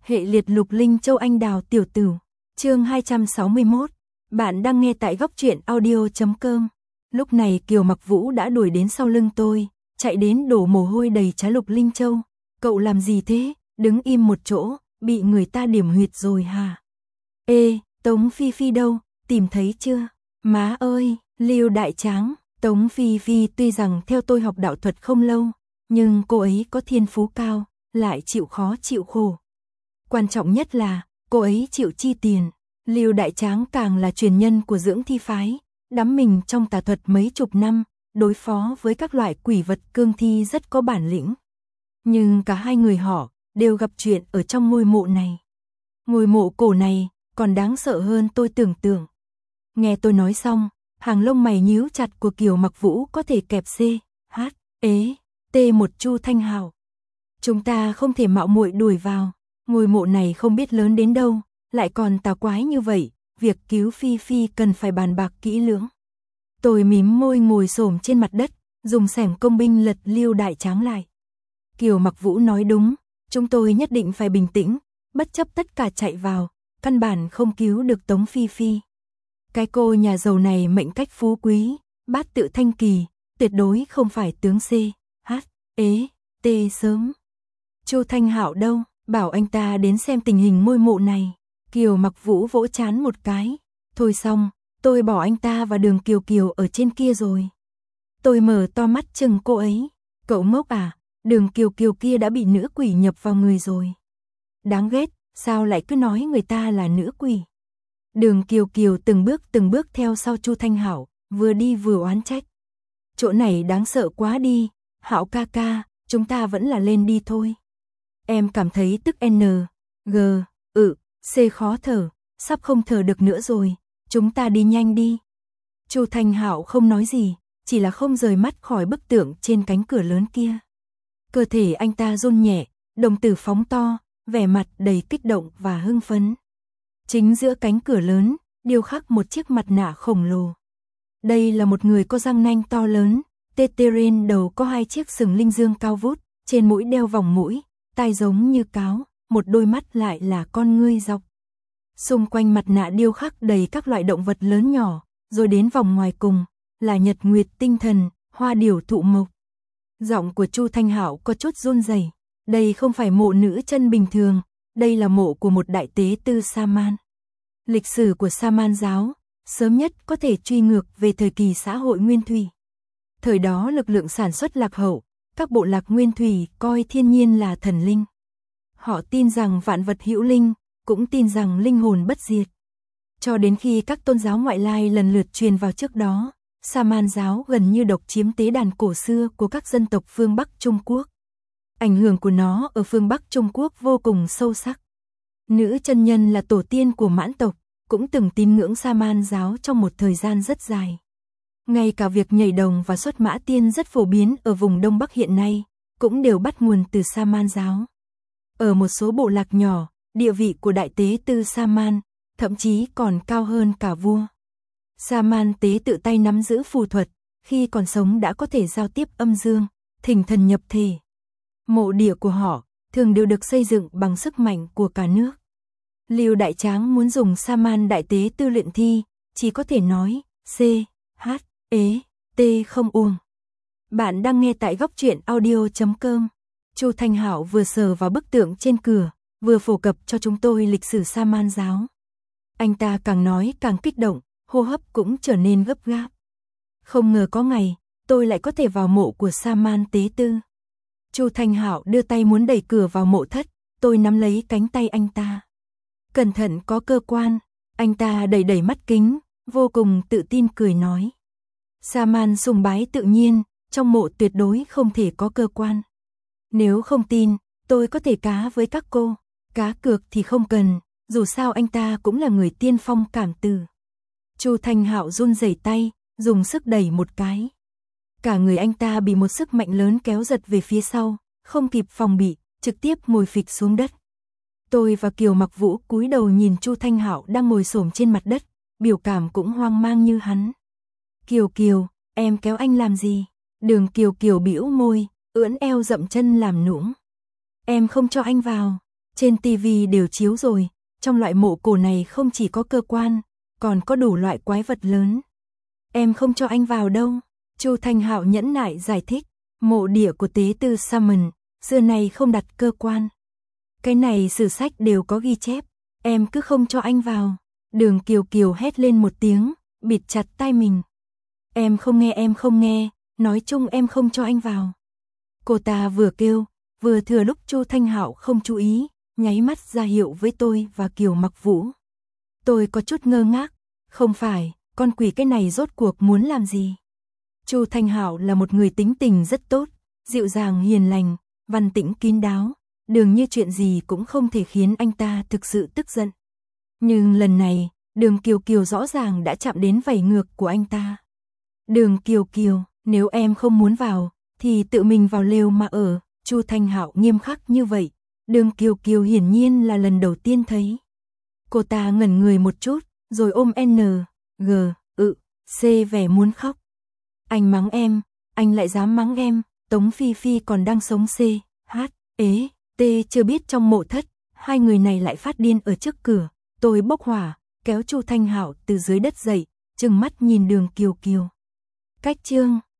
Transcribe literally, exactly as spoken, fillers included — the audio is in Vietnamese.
Hệ liệt Lục Linh Châu Anh Đào tiểu tử. Chương hai trăm sáu mươi mốt. Bạn đang nghe tại góc truyện audio chấm com. Lúc này Kiều Mặc Vũ đã đuổi đến sau lưng tôi, chạy đến đổ mồ hôi đầy trán Lục Linh Châu. Cậu làm gì thế? Đứng im một chỗ, bị người ta điểm huyệt rồi hả? Ê, Tống Phi Phi đâu? Tìm thấy chưa? Má ơi, Lưu Đại Tráng. Tống Phi Phi tuy rằng theo tôi học đạo thuật không lâu, nhưng cô ấy có thiên phú cao, lại chịu khó chịu khổ. Quan trọng nhất là, cô ấy chịu chi tiền. Lưu Đại Tráng càng là truyền nhân của dưỡng thi phái, đắm mình trong tà thuật mấy chục năm, đối phó với các loại quỷ vật cương thi rất có bản lĩnh. Nhưng cả hai người họ đều gặp chuyện ở trong ngôi mộ này. Ngôi mộ cổ này còn đáng sợ hơn tôi tưởng tượng. Nghe tôi nói xong, hàng lông mày nhíu chặt của Kiều Mặc Vũ có thể kẹp C, H, ế, T một Chu Thanh Hào. Chúng ta không thể mạo muội đuổi vào. Ngôi mộ này không biết lớn đến đâu, lại còn tà quái như vậy, việc cứu Phi Phi cần phải bàn bạc kỹ lưỡng. Tôi mím môi ngồi xổm trên mặt đất, dùng xẻng công binh lật Lưu Đại Tráng lại. Kiều Mặc Vũ nói đúng, chúng tôi nhất định phải bình tĩnh, bất chấp tất cả chạy vào, căn bản không cứu được Tống Phi Phi. Cái cô nhà giàu này mệnh cách phú quý, bát tự thanh kỳ, tuyệt đối không phải tướng C, H, ế, T sớm. Chu Thanh Hạo đâu? Bảo anh ta đến xem tình hình ngôi mộ này. Kiều Mặc Vũ vỗ chán một cái. Thôi xong, tôi bỏ anh ta và Đường Kiều Kiều ở trên kia rồi. Tôi mở to mắt chừng cô ấy. Cậu ngốc à, Đường Kiều Kiều kia đã bị nữ quỷ nhập vào người rồi. Đáng ghét, sao lại cứ nói người ta là nữ quỷ. Đường Kiều Kiều từng bước từng bước theo sau Chu Thanh Hạo, vừa đi vừa oán trách. Chỗ này đáng sợ quá đi, Hạo ca ca, chúng ta vẫn là lên đi thôi. Em cảm thấy tức N, G, ừ, C khó thở, sắp không thở được nữa rồi, chúng ta đi nhanh đi. Chu Thanh Hạo không nói gì, chỉ là không rời mắt khỏi bức tượng trên cánh cửa lớn kia. Cơ thể anh ta run nhẹ, đồng tử phóng to, vẻ mặt đầy kích động và hưng phấn. Chính giữa cánh cửa lớn, điêu khắc một chiếc mặt nạ khổng lồ. Đây là một người có răng nanh to lớn, tê tê trên đầu có hai chiếc sừng linh dương cao vút, trên mũi đeo vòng mũi, tai giống như cáo, một đôi mắt lại là con ngươi dọc. Xung quanh mặt nạ điêu khắc đầy các loại động vật lớn nhỏ, rồi đến vòng ngoài cùng, là nhật nguyệt tinh thần, hoa điểu thụ mộc. Giọng của Chu Thanh Hạo có chút run rẩy. Đây không phải mộ nữ chân bình thường, đây là mộ của một đại tế tư Sa-man. Lịch sử của Sa-man giáo, sớm nhất có thể truy ngược về thời kỳ xã hội nguyên thủy. Thời đó lực lượng sản xuất lạc hậu, các bộ lạc nguyên thủy coi thiên nhiên là thần linh. Họ tin rằng vạn vật hữu linh, cũng tin rằng linh hồn bất diệt. Cho đến khi các tôn giáo ngoại lai lần lượt truyền vào trước đó, Sa-man giáo gần như độc chiếm tế đàn cổ xưa của các dân tộc phương Bắc Trung Quốc. Ảnh hưởng của nó ở phương Bắc Trung Quốc vô cùng sâu sắc. Nữ chân nhân là tổ tiên của mãn tộc, cũng từng tín ngưỡng Sa-man giáo trong một thời gian rất dài. Ngay cả việc nhảy đồng và xuất mã tiên rất phổ biến ở vùng Đông Bắc hiện nay, cũng đều bắt nguồn từ Sa-man giáo. Ở một số bộ lạc nhỏ, địa vị của đại tế tư Sa-man, thậm chí còn cao hơn cả vua. Sa-man tế tự tay nắm giữ phù thuật, khi còn sống đã có thể giao tiếp âm dương, thỉnh thần nhập thể. Mộ địa của họ thường đều được xây dựng bằng sức mạnh của cả nước. Lưu Đại Tráng muốn dùng Sa-man đại tế tư luyện thi, chỉ có thể nói C, H, ế, T không uông. Bạn đang nghe tại góc truyện audio chấm com. Chu Thanh Hạo vừa sờ vào bức tượng trên cửa, vừa phổ cập cho chúng tôi lịch sử Sa-man giáo. Anh ta càng nói càng kích động, hô hấp cũng trở nên gấp gáp. Không ngờ có ngày, tôi lại có thể vào mộ của Sa-man tế tư. Chu Thanh Hạo đưa tay muốn đẩy cửa vào mộ thất, tôi nắm lấy cánh tay anh ta. Cẩn thận có cơ quan, anh ta đẩy đẩy mắt kính, vô cùng tự tin cười nói. Sa-man sùng bái tự nhiên, trong mộ tuyệt đối không thể có cơ quan. Nếu không tin, tôi có thể cá với các cô, cá cược thì không cần, dù sao anh ta cũng là người tiên phong cảm từ. Chu Thanh Hạo run rẩy tay, dùng sức đẩy một cái. Cả người anh ta bị một sức mạnh lớn kéo giật về phía sau, không kịp phòng bị, trực tiếp ngồi phịch xuống đất. Tôi và Kiều Mặc Vũ cúi đầu nhìn Chu Thanh Hạo đang ngồi xổm trên mặt đất, biểu cảm cũng hoang mang như hắn. Kiều Kiều, em kéo anh làm gì? Đường Kiều Kiều bĩu môi, ưỡn eo dậm chân làm nũng. Em không cho anh vào. Trên tivi đều chiếu rồi, trong loại mộ cổ này không chỉ có cơ quan, còn có đủ loại quái vật lớn. Em không cho anh vào đâu. Chu Thanh Hạo nhẫn nại giải thích, mộ địa của tế tư Salmon, xưa này không đặt cơ quan. Cái này sử sách đều có ghi chép, em cứ không cho anh vào. Đường Kiều Kiều hét lên một tiếng, bịt chặt tai mình. Em không nghe em không nghe, nói chung em không cho anh vào. Cô ta vừa kêu, vừa thừa lúc Chu Thanh Hạo không chú ý, nháy mắt ra hiệu với tôi và Kiều Mặc Vũ. Tôi có chút ngơ ngác, không phải, con quỷ cái này rốt cuộc muốn làm gì? Chu Thanh Hạo là một người tính tình rất tốt, dịu dàng hiền lành, văn tĩnh kín đáo, đường như chuyện gì cũng không thể khiến anh ta thực sự tức giận. Nhưng lần này, Đường Kiều Kiều rõ ràng đã chạm đến vảy ngược của anh ta. Đường Kiều Kiều, nếu em không muốn vào, thì tự mình vào lều mà ở. Chu Thanh Hạo nghiêm khắc như vậy, Đường Kiều Kiều hiển nhiên là lần đầu tiên thấy. Cô ta ngẩn người một chút, rồi ôm N, G, ự, C vẻ muốn khóc. Anh mắng em, anh lại dám mắng em, Tống Phi Phi còn đang sống C, H, ế, T chưa biết trong mộ thất, hai người này lại phát điên ở trước cửa. Tôi bốc hỏa, kéo Chu Thanh Hạo từ dưới đất dậy, trừng mắt nhìn Đường Kiều Kiều. Cách chương